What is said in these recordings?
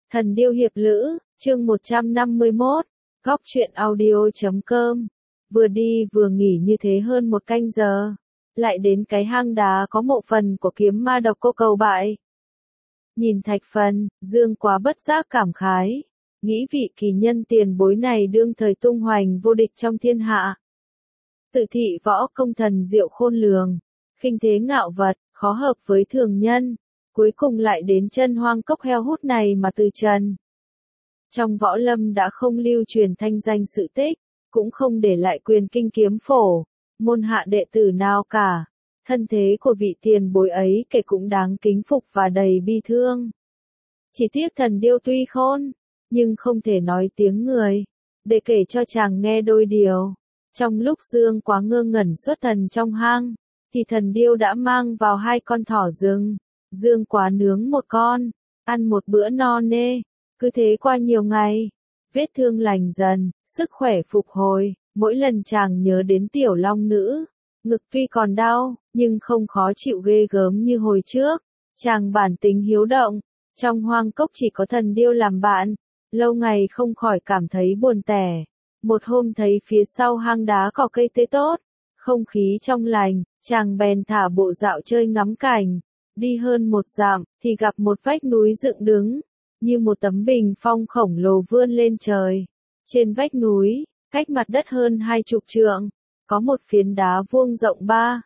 Thần điêu hiệp lữ, chương 151, góc truyện audio.com. Vừa đi vừa nghỉ như thế hơn một canh giờ, lại đến cái hang đá có mộ phần của kiếm ma độc cô cầu bại. Nhìn thạch phần, Dương Quá bất giác cảm khái, nghĩ vị kỳ nhân tiền bối này đương thời tung hoành vô địch trong thiên hạ. Tự thị võ công thần diệu khôn lường, khinh thế ngạo vật, khó hợp với thường nhân, cuối cùng lại đến chân hoang cốc heo hút này mà từ trần. Trong võ lâm đã không lưu truyền thanh danh sự tích, cũng không để lại quyền kinh kiếm phổ, môn hạ đệ tử nào cả. Thân thế của vị tiền bối ấy kể cũng đáng kính phục và đầy bi thương. Chỉ tiếc thần điêu tuy khôn, nhưng không thể nói tiếng người, để kể cho chàng nghe đôi điều. Trong lúc Dương Quá ngơ ngẩn xuất thần trong hang, thì thần điêu đã mang vào 2 con thỏ rừng. Dương Quá nướng một con, ăn một bữa no nê, cứ thế qua nhiều ngày. Vết thương lành dần, sức khỏe phục hồi, mỗi lần chàng nhớ đến tiểu long nữ, ngực tuy còn đau, nhưng không khó chịu ghê gớm như hồi trước. Chàng bản tính hiếu động, trong hoang cốc chỉ có thần điêu làm bạn, lâu ngày không khỏi cảm thấy buồn tẻ. Một hôm thấy phía sau hang đá có cây tê tốt, không khí trong lành, chàng bèn thả bộ dạo chơi ngắm cảnh. Đi hơn 1 dặm, thì gặp một vách núi dựng đứng, như một tấm bình phong khổng lồ vươn lên trời. Trên vách núi, cách mặt đất hơn 20 trượng, có một phiến đá vuông rộng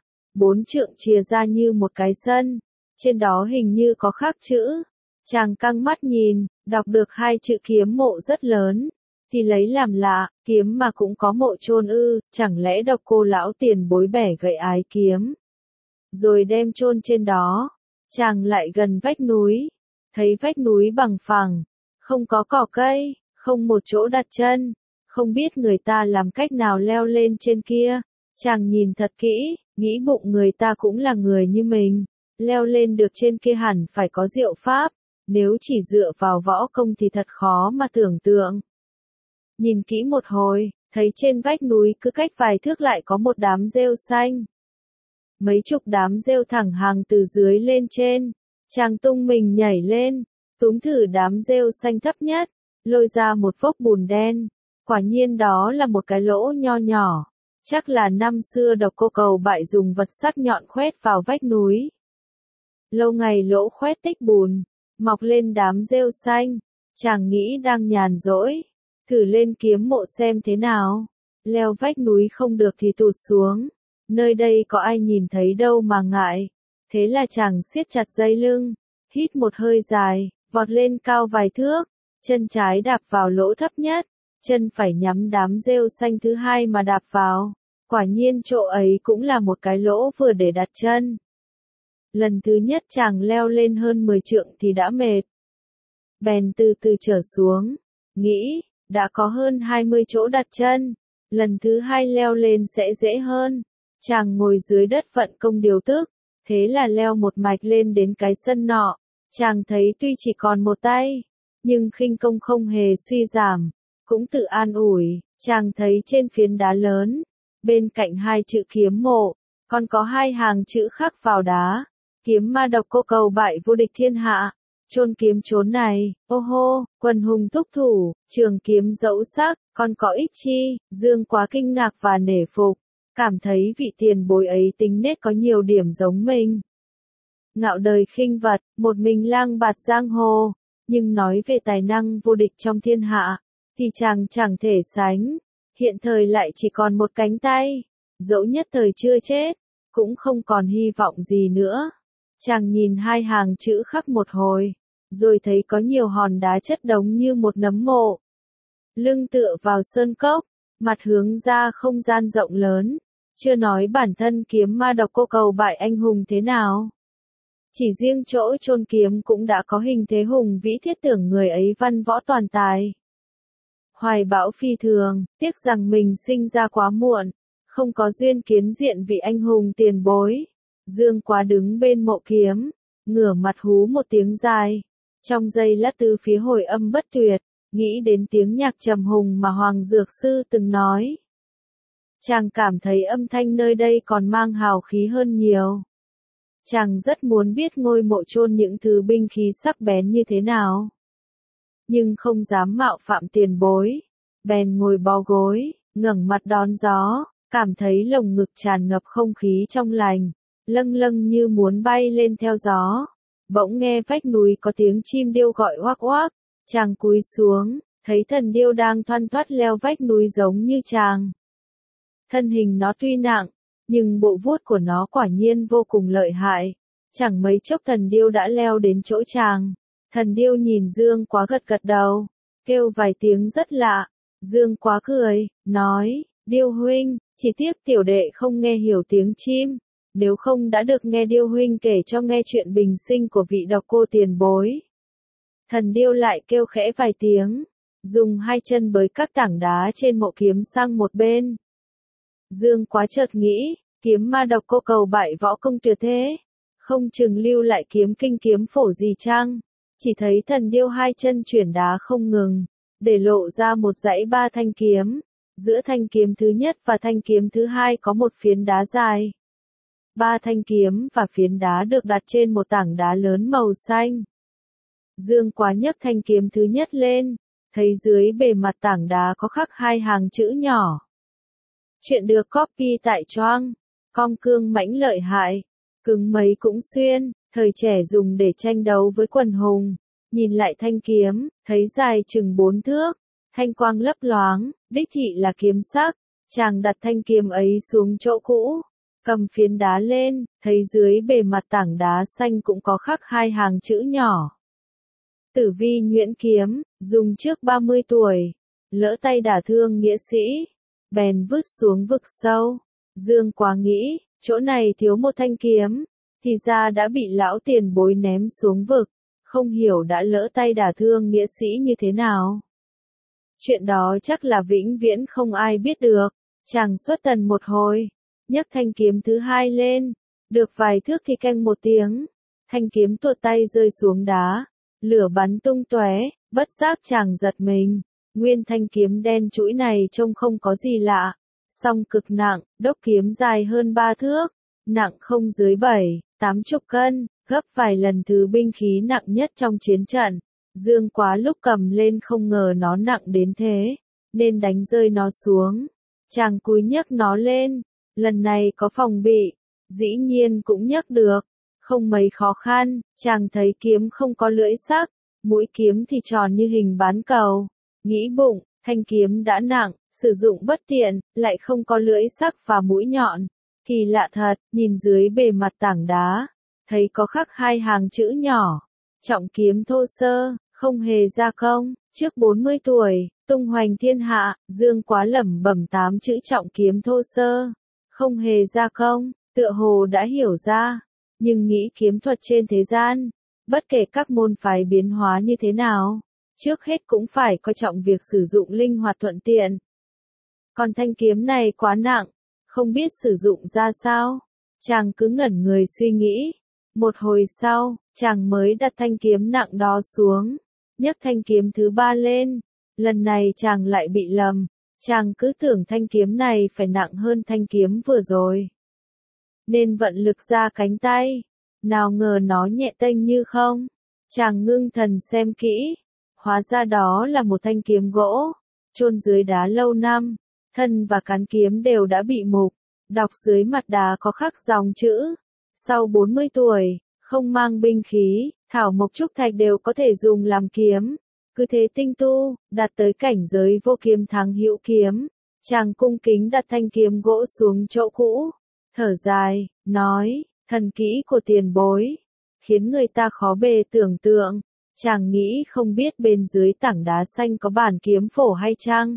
3-4 trượng chìa ra như một cái sân. Trên đó hình như có khắc chữ. Chàng căng mắt nhìn, đọc được 2 chữ kiếm mộ rất lớn, thì lấy làm lạ, kiếm mà cũng có mộ chôn ư, chẳng lẽ độc cô lão tiền bối bẻ gậy ái kiếm, rồi đem chôn trên đó. Chàng lại gần vách núi, thấy vách núi bằng phẳng, không có cỏ cây, không một chỗ đặt chân, không biết người ta làm cách nào leo lên trên kia. Chàng nhìn thật kỹ, nghĩ bụng người ta cũng là người như mình, leo lên được trên kia hẳn phải có diệu pháp, nếu chỉ dựa vào võ công thì thật khó mà tưởng tượng. Nhìn kỹ một hồi, thấy trên vách núi cứ cách vài thước lại có một đám rêu xanh. Mấy chục đám rêu thẳng hàng từ dưới lên trên, chàng tung mình nhảy lên, túm thử đám rêu xanh thấp nhất, lôi ra một vốc bùn đen. Quả nhiên đó là một cái lỗ nho nhỏ, chắc là năm xưa độc cô cầu bại dùng vật sắc nhọn khoét vào vách núi. Lâu ngày lỗ khoét tích bùn, mọc lên đám rêu xanh, chàng nghĩ đang nhàn rỗi, thử lên kiếm mộ xem thế nào. Leo vách núi không được thì tụt xuống, nơi đây có ai nhìn thấy đâu mà ngại. Thế là chàng siết chặt dây lưng, hít một hơi dài, vọt lên cao vài thước, chân trái đạp vào lỗ thấp nhất, chân phải nhắm đám rêu xanh thứ 2 mà đạp vào. Quả nhiên chỗ ấy cũng là một cái lỗ vừa để đặt chân. Lần thứ nhất chàng leo lên hơn 10 trượng thì đã mệt, bèn từ từ trở xuống, nghĩ, đã có hơn 20 chỗ đặt chân, lần thứ 2 leo lên sẽ dễ hơn. Chàng ngồi dưới đất vận công điều tức, thế là leo một mạch lên đến cái sân nọ. Chàng thấy tuy chỉ còn một tay, nhưng khinh công không hề suy giảm, cũng tự an ủi. Chàng thấy trên phiến đá lớn, bên cạnh 2 chữ kiếm mộ, còn có 2 hàng chữ khắc vào đá: kiếm ma độc cô cầu bại vô địch thiên hạ. Chôn kiếm chốn này, ô hô, quần hùng thúc thủ, trường kiếm dẫu sắc, còn có ích chi. Dương Quá kinh ngạc và nể phục, cảm thấy vị tiền bối ấy tính nết có nhiều điểm giống mình. Ngạo đời khinh vật, một mình lang bạt giang hồ, nhưng nói về tài năng vô địch trong thiên hạ, thì chàng chẳng thể sánh. Hiện thời lại chỉ còn một cánh tay, dẫu nhất thời chưa chết, cũng không còn hy vọng gì nữa. Chàng nhìn 2 hàng chữ khắc một hồi, rồi thấy có nhiều hòn đá chất đống như một nấm mộ. Lưng tựa vào sơn cốc, mặt hướng ra không gian rộng lớn, chưa nói bản thân kiếm ma độc cô cầu bại anh hùng thế nào. Chỉ riêng chỗ chôn kiếm cũng đã có hình thế hùng vĩ, thiết tưởng người ấy văn võ toàn tài. Hoài bão phi thường, tiếc rằng mình sinh ra quá muộn, không có duyên kiến diện vị anh hùng tiền bối. Dương Quá đứng bên mộ kiếm, ngửa mặt hú một tiếng dài. Trong giây lát từ phía hồi âm bất tuyệt, nghĩ đến tiếng nhạc trầm hùng mà Hoàng Dược Sư từng nói. Chàng cảm thấy âm thanh nơi đây còn mang hào khí hơn nhiều. Chàng rất muốn biết ngôi mộ chôn những thứ binh khí sắc bén như thế nào. nhưng không dám mạo phạm tiền bối. Bèn ngồi bó gối, ngẩng mặt đón gió, cảm thấy lồng ngực tràn ngập không khí trong lành, lâng lâng như muốn bay lên theo gió. Bỗng nghe vách núi có tiếng chim điêu gọi oác oác, chàng cúi xuống, thấy thần điêu đang thoăn thoắt leo vách núi giống như chàng. Thân hình nó tuy nặng, nhưng bộ vuốt của nó quả nhiên vô cùng lợi hại. Chẳng mấy chốc thần điêu đã leo đến chỗ chàng. Thần điêu nhìn Dương Quá gật gật đầu, kêu vài tiếng rất lạ. Dương Quá cười, nói, Điêu huynh, chỉ tiếc tiểu đệ không nghe hiểu tiếng chim. Nếu không đã được nghe Điêu huynh kể cho nghe chuyện bình sinh của vị độc cô tiền bối. Thần điêu lại kêu khẽ vài tiếng, dùng hai chân bới các tảng đá trên mộ kiếm sang một bên. Dương Quá chợt nghĩ, kiếm ma độc cô cầu bại võ công tuyệt thế, không chừng lưu lại kiếm kinh kiếm phổ gì chăng? Chỉ thấy thần điêu hai chân chuyển đá không ngừng, để lộ ra một dãy ba thanh kiếm. Giữa thanh kiếm thứ nhất và thanh kiếm thứ hai có một phiến đá dài. Ba thanh kiếm và phiến đá được đặt trên một tảng đá lớn màu xanh. Dương Quá nhấc thanh kiếm thứ nhất lên, thấy dưới bề mặt tảng đá có khắc hai hàng chữ nhỏ. Chuyện được copy tại Choang, com cương mãnh lợi hại, cứng mấy cũng xuyên, thời trẻ dùng để tranh đấu với quần hùng. Nhìn lại thanh kiếm, thấy dài chừng 4 thước, thanh quang lấp loáng, đích thị là kiếm sắc. Chàng đặt thanh kiếm ấy xuống chỗ cũ, cầm phiến đá lên, thấy dưới bề mặt tảng đá xanh cũng có khắc hai hàng chữ nhỏ. Tử vi nhuyễn kiếm, dùng trước 30 tuổi, lỡ tay đả thương nghĩa sĩ, bèn vứt xuống vực sâu. Dương Quá nghĩ, chỗ này thiếu một thanh kiếm, thì ra đã bị lão tiền bối ném xuống vực, không hiểu đã lỡ tay đả thương nghĩa sĩ như thế nào. Chuyện đó chắc là vĩnh viễn không ai biết được. Chàng xuất tần một hồi, nhấc thanh kiếm thứ hai lên, được vài thước thì keng một tiếng, thanh kiếm tuột tay rơi xuống đá, lửa bắn tung tóe, bất giác chàng giật mình. Nguyên thanh kiếm đen trũi này trông không có gì lạ, song cực nặng, đốc kiếm dài hơn 3 thước, nặng không dưới 7-80 cân, gấp vài lần thứ binh khí nặng nhất trong chiến trận. Dương Quá lúc cầm lên không ngờ nó nặng đến thế, nên đánh rơi nó xuống. Chàng cúi nhấc nó lên, lần này có phòng bị, dĩ nhiên cũng nhấc được, không mấy khó khăn. Chàng thấy kiếm không có lưỡi sắc, mũi kiếm thì tròn như hình bán cầu. Nghĩ bụng, thanh kiếm đã nặng, sử dụng bất tiện, lại không có lưỡi sắc và mũi nhọn. Kỳ lạ thật, nhìn dưới bề mặt tảng đá, thấy có khắc hai hàng chữ nhỏ. Trọng kiếm thô sơ, không hề gia công, trước 40 tuổi, tung hoành thiên hạ. Dương Quá lẩm bẩm 8 chữ trọng kiếm thô sơ, không hề gia công, tựa hồ đã hiểu ra, nhưng nghĩ kiếm thuật trên thế gian, bất kể các môn phái biến hóa như thế nào, trước hết cũng phải coi trọng việc sử dụng linh hoạt thuận tiện. Còn thanh kiếm này quá nặng, không biết sử dụng ra sao, chàng cứ ngẩn người suy nghĩ. Một hồi sau, chàng mới đặt thanh kiếm nặng đó xuống, nhấc thanh kiếm thứ ba lên. Lần này chàng lại bị lầm, chàng cứ tưởng thanh kiếm này phải nặng hơn thanh kiếm vừa rồi, nên vận lực ra cánh tay, nào ngờ nó nhẹ tênh như không. Chàng ngưng thần xem kỹ, hóa ra đó là một thanh kiếm gỗ, chôn dưới đá lâu năm, thân và cán kiếm đều đã bị mục, đọc dưới mặt đá có khắc dòng chữ: sau 40 tuổi, không mang binh khí, thảo mộc trúc thạch đều có thể dùng làm kiếm. Cứ thế tinh tu, đạt tới cảnh giới vô kiếm thắng hữu kiếm. Chàng cung kính đặt thanh kiếm gỗ xuống chỗ cũ, thở dài, nói, thần kỹ của tiền bối, khiến người ta khó bề tưởng tượng. Chàng nghĩ không biết bên dưới tảng đá xanh có bản kiếm phổ hay chăng.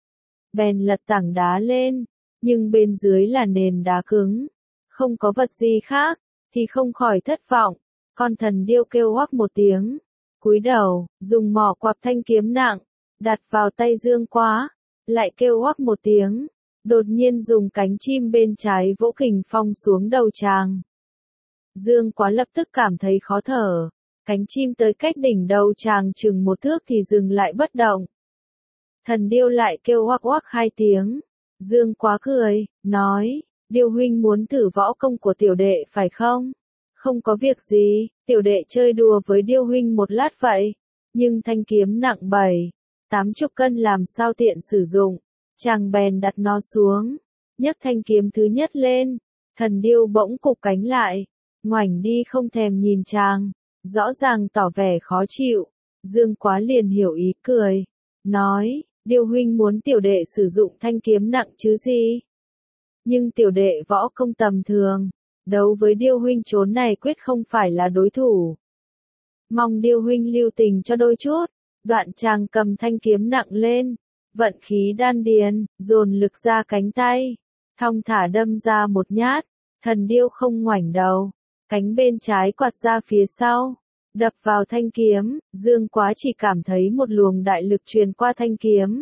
Bèn lật tảng đá lên, nhưng bên dưới là nền đá cứng, không có vật gì khác, thì không khỏi thất vọng. Con thần điêu kêu oác một tiếng, cúi đầu, dùng mỏ quặp thanh kiếm nặng, đặt vào tay Dương Quá, lại kêu oác một tiếng, đột nhiên dùng cánh chim bên trái vỗ kình phong xuống đầu chàng. Dương Quá lập tức cảm thấy khó thở, cánh chim tới cách đỉnh đầu chàng chừng 1 thước thì dừng lại bất động. Thần điêu lại kêu oác oác 2 tiếng, Dương Quá cười, nói, điêu huynh muốn thử võ công của tiểu đệ phải không? Không có việc gì, tiểu đệ chơi đùa với điêu huynh một lát vậy. Nhưng thanh kiếm nặng 7-80 cân làm sao tiện sử dụng, chàng bèn đặt nó xuống, nhấc thanh kiếm thứ nhất lên, thần điêu bỗng cụp cánh lại, ngoảnh đi không thèm nhìn chàng, rõ ràng tỏ vẻ khó chịu. Dương Quá liền hiểu ý cười, nói, điêu huynh muốn tiểu đệ sử dụng thanh kiếm nặng chứ gì? Nhưng tiểu đệ võ công tầm thường, đấu với điêu huynh chốn này quyết không phải là đối thủ. Mong điêu huynh lưu tình cho đôi chút. Đoạn chàng cầm thanh kiếm nặng lên, vận khí đan điền, dồn lực ra cánh tay, thong thả đâm ra một nhát, thần điêu không ngoảnh đầu, cánh bên trái quạt ra phía sau, đập vào thanh kiếm, Dương Quá chỉ cảm thấy một luồng đại lực truyền qua thanh kiếm.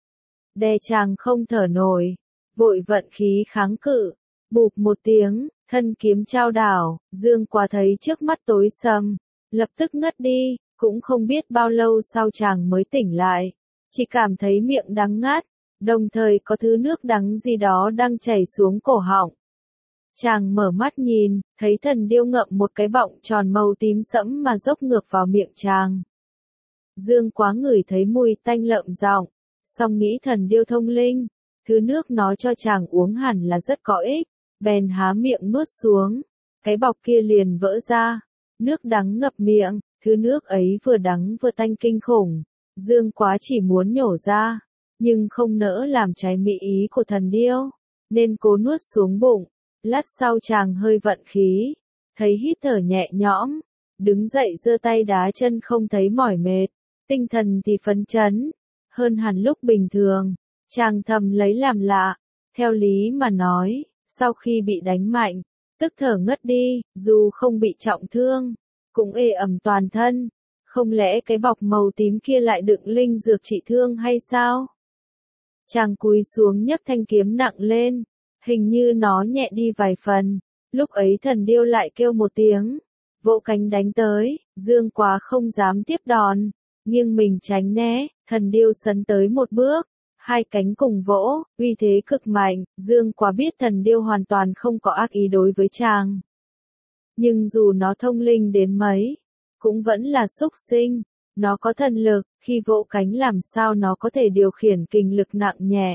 Đè chàng không thở nổi, vội vận khí kháng cự, bụp một tiếng, thân kiếm chao đảo, Dương Quá thấy trước mắt tối sầm, lập tức ngất đi, cũng không biết bao lâu sau chàng mới tỉnh lại, chỉ cảm thấy miệng đắng ngắt, đồng thời có thứ nước đắng gì đó đang chảy xuống cổ họng. Chàng mở mắt nhìn, thấy thần điêu ngậm một cái bọng tròn màu tím sẫm mà dốc ngược vào miệng chàng. Dương Quá ngửi thấy mùi tanh lợm giọng, song nghĩ thần điêu thông linh, thứ nước nó cho chàng uống hẳn là rất có ích, bèn há miệng nuốt xuống, cái bọc kia liền vỡ ra, nước đắng ngập miệng, thứ nước ấy vừa đắng vừa tanh kinh khủng, Dương Quá chỉ muốn nhổ ra, nhưng không nỡ làm trái mỹ ý của thần điêu, nên cố nuốt xuống bụng. Lát sau chàng hơi vận khí, thấy hít thở nhẹ nhõm, đứng dậy giơ tay đá chân không thấy mỏi mệt, tinh thần thì phấn chấn, hơn hẳn lúc bình thường. Chàng thầm lấy làm lạ, theo lý mà nói, sau khi bị đánh mạnh, tức thở ngất đi, dù không bị trọng thương, cũng ê ẩm toàn thân, không lẽ cái bọc màu tím kia lại đựng linh dược trị thương hay sao? Chàng cúi xuống nhấc thanh kiếm nặng lên, hình như nó nhẹ đi vài phần, lúc ấy thần điêu lại kêu một tiếng, vỗ cánh đánh tới, Dương Quá không dám tiếp đòn, nghiêng mình tránh né, thần điêu sấn tới một bước, hai cánh cùng vỗ, uy thế cực mạnh, Dương Quá biết thần điêu hoàn toàn không có ác ý đối với chàng. Nhưng dù nó thông linh đến mấy, cũng vẫn là súc sinh, nó có thần lực, khi vỗ cánh làm sao nó có thể điều khiển kình lực nặng nhẹ.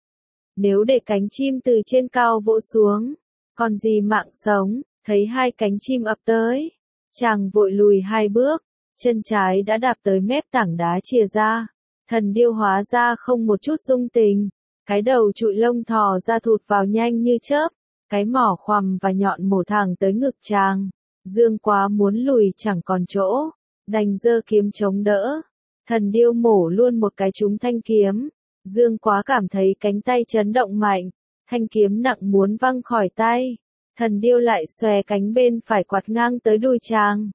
Nếu để cánh chim từ trên cao vỗ xuống, còn gì mạng sống, thấy hai cánh chim ập tới, chàng vội lùi hai bước, chân trái đã đạp tới mép tảng đá chìa ra, thần điêu hóa ra không một chút dung tình, cái đầu trụi lông thò ra thụt vào nhanh như chớp, cái mỏ khoằm và nhọn mổ thẳng tới ngực chàng. Dương Quá muốn lùi chẳng còn chỗ, đành giơ kiếm chống đỡ, thần điêu mổ luôn một cái trúng thanh kiếm. Dương Quá cảm thấy cánh tay chấn động mạnh, thanh kiếm nặng muốn văng khỏi tay, thần điêu lại xòe cánh bên phải quạt ngang tới đùi chàng.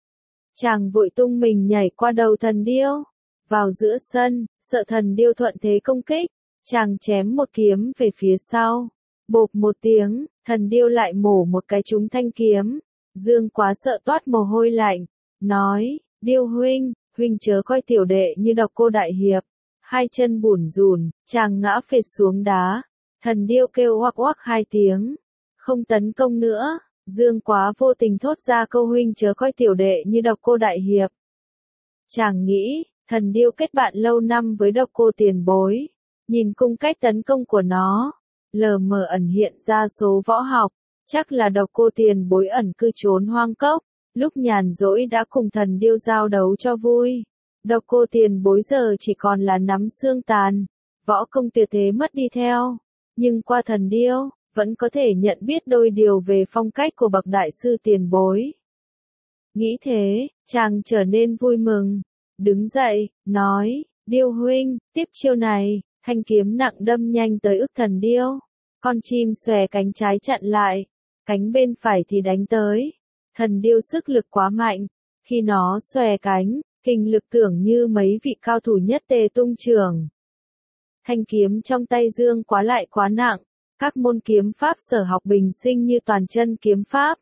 Chàng vội tung mình nhảy qua đầu thần điêu, vào giữa sân, sợ thần điêu thuận thế công kích, chàng chém một kiếm về phía sau, bộp một tiếng, thần điêu lại mổ một cái trúng thanh kiếm. Dương Quá sợ toát mồ hôi lạnh, nói, điêu huynh, huynh chớ coi tiểu đệ như độc cô đại hiệp. Hai chân bủn rủn, chàng ngã phệt xuống đá, thần điêu kêu oắc oắc hai tiếng, không tấn công nữa. Dương Quá vô tình thốt ra câu huynh chớ coi tiểu đệ như độc cô đại hiệp. Chàng nghĩ, thần điêu kết bạn lâu năm với độc cô tiền bối, nhìn cung cách tấn công của nó, lờ mờ ẩn hiện ra số võ học, chắc là độc cô tiền bối ẩn cư trốn hoang cốc, lúc nhàn rỗi đã cùng thần điêu giao đấu cho vui. Độc cô tiền bối giờ chỉ còn là nắm xương tàn, võ công tuyệt thế mất đi theo, nhưng qua thần điêu, vẫn có thể nhận biết đôi điều về phong cách của bậc đại sư tiền bối. Nghĩ thế, chàng trở nên vui mừng, đứng dậy, nói, điêu huynh, tiếp chiêu này, thanh kiếm nặng đâm nhanh tới ức thần điêu, con chim xòe cánh trái chặn lại, cánh bên phải thì đánh tới, thần điêu sức lực quá mạnh, khi nó xòe cánh, kình lực tưởng như mấy vị cao thủ nhất tề tung trường. Thanh kiếm trong tay Dương Quá lại quá nặng, các môn kiếm pháp sở học bình sinh như toàn chân kiếm pháp,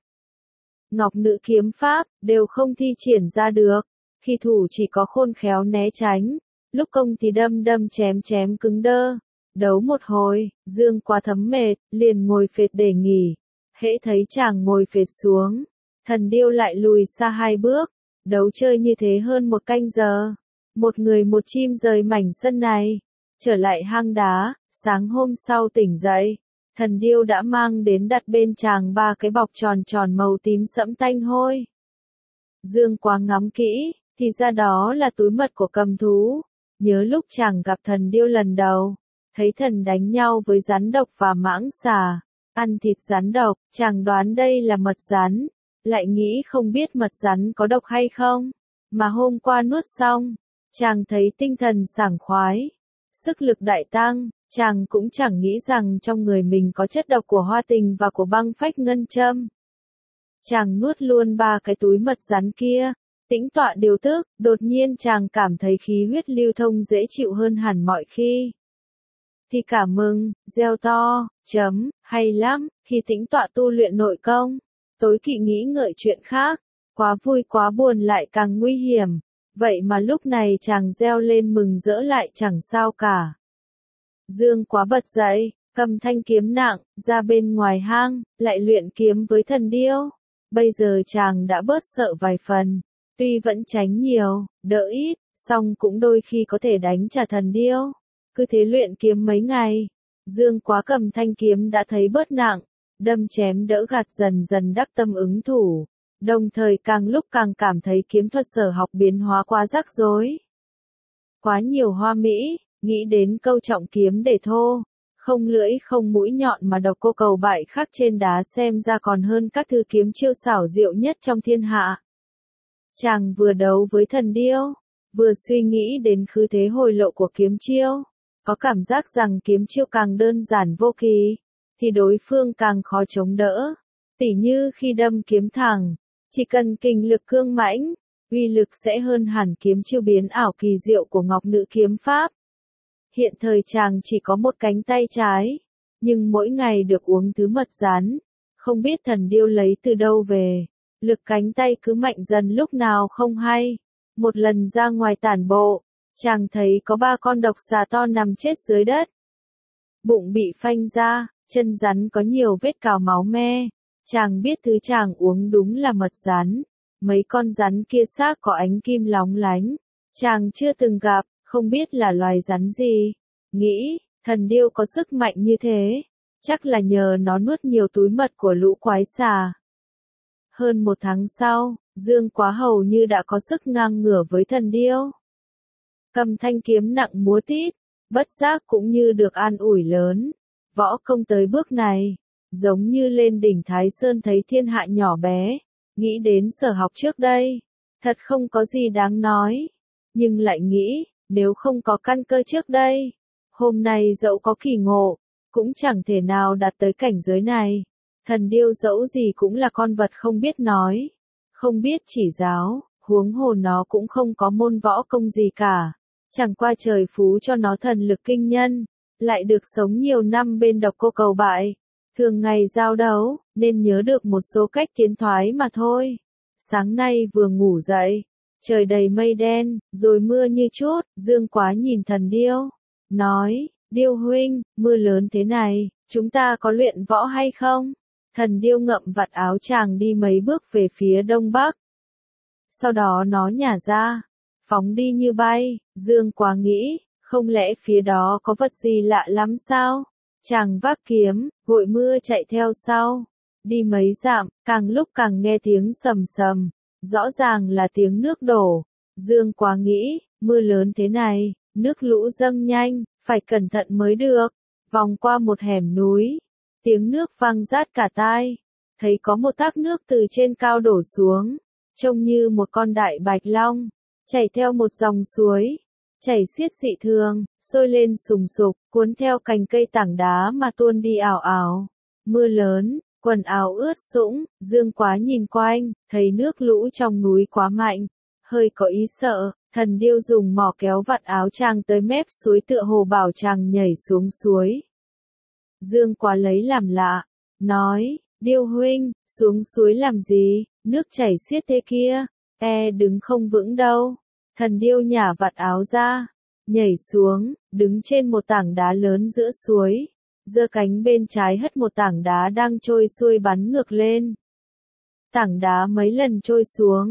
ngọc nữ kiếm pháp, đều không thi triển ra được, khi thủ chỉ có khôn khéo né tránh, lúc công thì đâm đâm chém chém cứng đơ. Đấu một hồi, Dương Quá thấm mệt, liền ngồi phệt để nghỉ, hễ thấy chàng ngồi phệt xuống, thần điêu lại lùi xa hai bước, Đấu chơi như thế hơn một canh giờ. Một người một chim rời mảnh sân này. Trở lại hang đá, sáng hôm sau tỉnh dậy. Thần điêu đã mang đến đặt bên chàng 3 cái bọc tròn tròn màu tím sẫm tanh hôi. Dương Quá ngắm kỹ, thì ra đó là túi mật của cầm thú. Nhớ lúc chàng gặp thần điêu lần đầu, thấy thần đánh nhau với rắn độc và mãng xà, ăn thịt rắn độc, chàng đoán đây là mật rắn, lại nghĩ không biết mật rắn có độc hay không, mà hôm qua nuốt xong, chàng thấy tinh thần sảng khoái, sức lực đại tăng, chàng cũng chẳng nghĩ rằng trong người mình có chất độc của hoa tình và của băng phách ngân châm. Chàng nuốt luôn 3 cái túi mật rắn kia, tĩnh tọa điều tức, đột nhiên chàng cảm thấy khí huyết lưu thông dễ chịu hơn hẳn mọi khi. Thì cả mừng, reo to, hay lắm, khi tĩnh tọa tu luyện nội công, tối kỵ nghĩ ngợi chuyện khác, quá vui quá buồn lại càng nguy hiểm, vậy mà lúc này chàng reo lên mừng rỡ lại chẳng sao cả. Dương Quá bật dậy, cầm thanh kiếm nặng, ra bên ngoài hang, lại luyện kiếm với thần điêu. Bây giờ chàng đã bớt sợ vài phần, tuy vẫn tránh nhiều, đỡ ít, song cũng đôi khi có thể đánh trả thần điêu. Cứ thế luyện kiếm mấy ngày, Dương Quá cầm thanh kiếm đã thấy bớt nặng, đâm chém đỡ gạt dần dần đắc tâm ứng thủ, đồng thời càng lúc càng cảm thấy kiếm thuật sở học biến hóa quá rắc rối. Quá nhiều hoa mỹ, nghĩ đến câu trọng kiếm để thô, không lưỡi không mũi nhọn mà độc cô cầu bại khắc trên đá xem ra còn hơn các thư kiếm chiêu xảo diệu nhất trong thiên hạ. Chàng vừa đấu với thần điêu, vừa suy nghĩ đến khứ thế hồi lộ của kiếm chiêu, có cảm giác rằng kiếm chiêu càng đơn giản vô kỳ, thì đối phương càng khó chống đỡ. Tỉ như khi đâm kiếm thẳng, chỉ cần kình lực cương mãnh, uy lực sẽ hơn hẳn kiếm chiêu biến ảo kỳ diệu của Ngọc Nữ kiếm pháp. Hiện thời chàng chỉ có một cánh tay trái, nhưng mỗi ngày được uống thứ mật rắn, không biết thần điêu lấy từ đâu về, lực cánh tay cứ mạnh dần lúc nào không hay. Một lần ra ngoài tản bộ, chàng thấy có 3 con độc xà to nằm chết dưới đất. Bụng bị phanh ra, chân rắn có nhiều vết cào máu me, chàng biết thứ chàng uống đúng là mật rắn. Mấy con rắn kia xác có ánh kim lóng lánh, chàng chưa từng gặp, không biết là loài rắn gì. Nghĩ, thần điêu có sức mạnh như thế, chắc là nhờ nó nuốt nhiều túi mật của lũ quái xà. Hơn 1 tháng sau, Dương Quá hầu như đã có sức ngang ngửa với thần điêu. Cầm thanh kiếm nặng múa tít, bất giác cũng như được an ủi lớn. Võ công tới bước này, giống như lên đỉnh Thái Sơn thấy thiên hạ nhỏ bé, nghĩ đến sở học trước đây, thật không có gì đáng nói. Nhưng lại nghĩ, nếu không có căn cơ trước đây, hôm nay dẫu có kỳ ngộ, cũng chẳng thể nào đạt tới cảnh giới này. Thần điêu dẫu gì cũng là con vật không biết nói, không biết chỉ giáo, huống hồ nó cũng không có môn võ công gì cả. Chẳng qua trời phú cho nó thần lực kinh nhân, lại được sống nhiều năm bên độc cô cầu bại. Thường ngày giao đấu, nên nhớ được một số cách tiến thoái mà thôi. Sáng nay vừa ngủ dậy, trời đầy mây đen, rồi mưa như chút, Dương Quá nhìn thần điêu, nói, điêu huynh, mưa lớn thế này, chúng ta có luyện võ hay không? Thần điêu ngậm vạt áo chàng đi mấy bước về phía đông bắc. Sau đó nó nhả ra, phóng đi như bay. Dương Quá nghĩ, không lẽ phía đó có vật gì lạ lắm sao? Chàng vác kiếm, gội mưa chạy theo sau. Đi mấy dặm, càng lúc càng nghe tiếng sầm sầm, rõ ràng là tiếng nước đổ. Dương Quá nghĩ, mưa lớn thế này, nước lũ dâng nhanh, phải cẩn thận mới được. Vòng qua một hẻm núi, tiếng nước vang rát cả tai, thấy có một thác nước từ trên cao đổ xuống, trông như một con đại bạch long, chảy theo một dòng suối, chảy xiết dị thường, sôi lên sùng sục, cuốn theo cành cây tảng đá mà tuôn đi ảo ảo. Mưa lớn, quần áo ướt sũng, Dương Quá nhìn quanh, thấy nước lũ trong núi quá mạnh, hơi có ý sợ, thần điêu dùng mỏ kéo vạt áo chàng tới mép suối tựa hồ bảo chàng nhảy xuống suối. Dương Quá lấy làm lạ, nói, điêu huynh, xuống suối làm gì, nước chảy xiết thế kia, đứng không vững đâu. Thần điêu nhả vạt áo ra, nhảy xuống, đứng trên một tảng đá lớn giữa suối, giơ cánh bên trái hất một tảng đá đang trôi xuôi bắn ngược lên. Tảng đá mấy lần trôi xuống,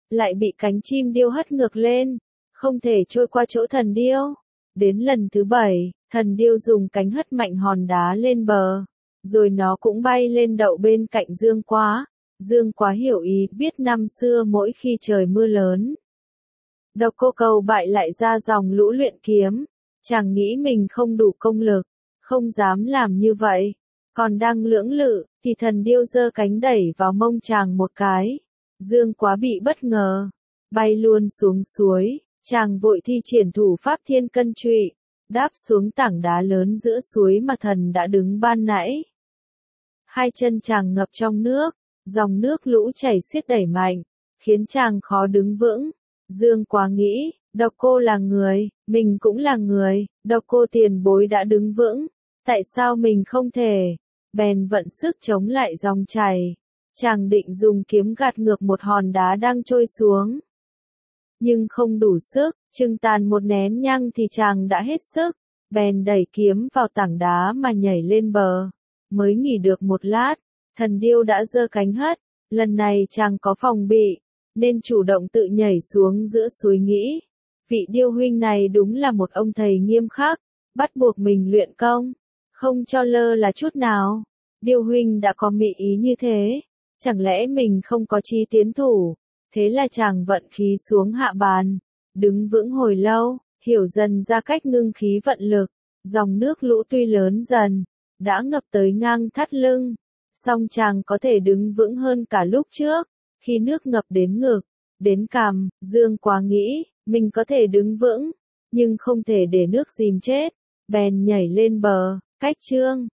lại bị cánh chim điêu hất ngược lên, không thể trôi qua chỗ thần điêu. Đến lần thứ 7, thần điêu dùng cánh hất mạnh hòn đá lên bờ, rồi nó cũng bay lên đậu bên cạnh Dương Quá. Dương Quá hiểu ý, biết năm xưa mỗi khi trời mưa lớn, Độc Cô Cầu bại lại ra dòng lũ luyện kiếm, chàng nghĩ mình không đủ công lực, không dám làm như vậy. Còn đang lưỡng lự, thì thần điêu giơ cánh đẩy vào mông chàng một cái. Dương Quá bị bất ngờ, bay luôn xuống suối, chàng vội thi triển thủ pháp thiên cân trụy, đáp xuống tảng đá lớn giữa suối mà thần đã đứng ban nãy. Hai chân chàng ngập trong nước, dòng nước lũ chảy xiết đẩy mạnh, khiến chàng khó đứng vững. Dương Quá nghĩ, Độc Cô là người, mình cũng là người, Độc Cô tiền bối đã đứng vững, tại sao mình không thể? Bèn vận sức chống lại dòng chảy. Chàng định dùng kiếm gạt ngược một hòn đá đang trôi xuống, nhưng không đủ sức, chừng tàn một nén nhang thì chàng đã hết sức, bèn đẩy kiếm vào tảng đá mà nhảy lên bờ. Mới nghỉ được một lát, thần điêu đã giơ cánh hất, lần này chàng có phòng bị, nên chủ động tự nhảy xuống giữa suối nghĩ. Vị điêu huynh này đúng là một ông thầy nghiêm khắc, bắt buộc mình luyện công, không cho lơ là chút nào. Điêu huynh đã có mị ý như thế, chẳng lẽ mình không có chi tiến thủ? Thế là chàng vận khí xuống hạ bàn, đứng vững hồi lâu, hiểu dần ra cách ngưng khí vận lực. Dòng nước lũ tuy lớn dần, đã ngập tới ngang thắt lưng, song chàng có thể đứng vững hơn cả lúc trước. Khi nước ngập đến ngực, đến cằm, Dương Quá nghĩ, mình có thể đứng vững, nhưng không thể để nước dìm chết. Bèn nhảy lên bờ, cách Trương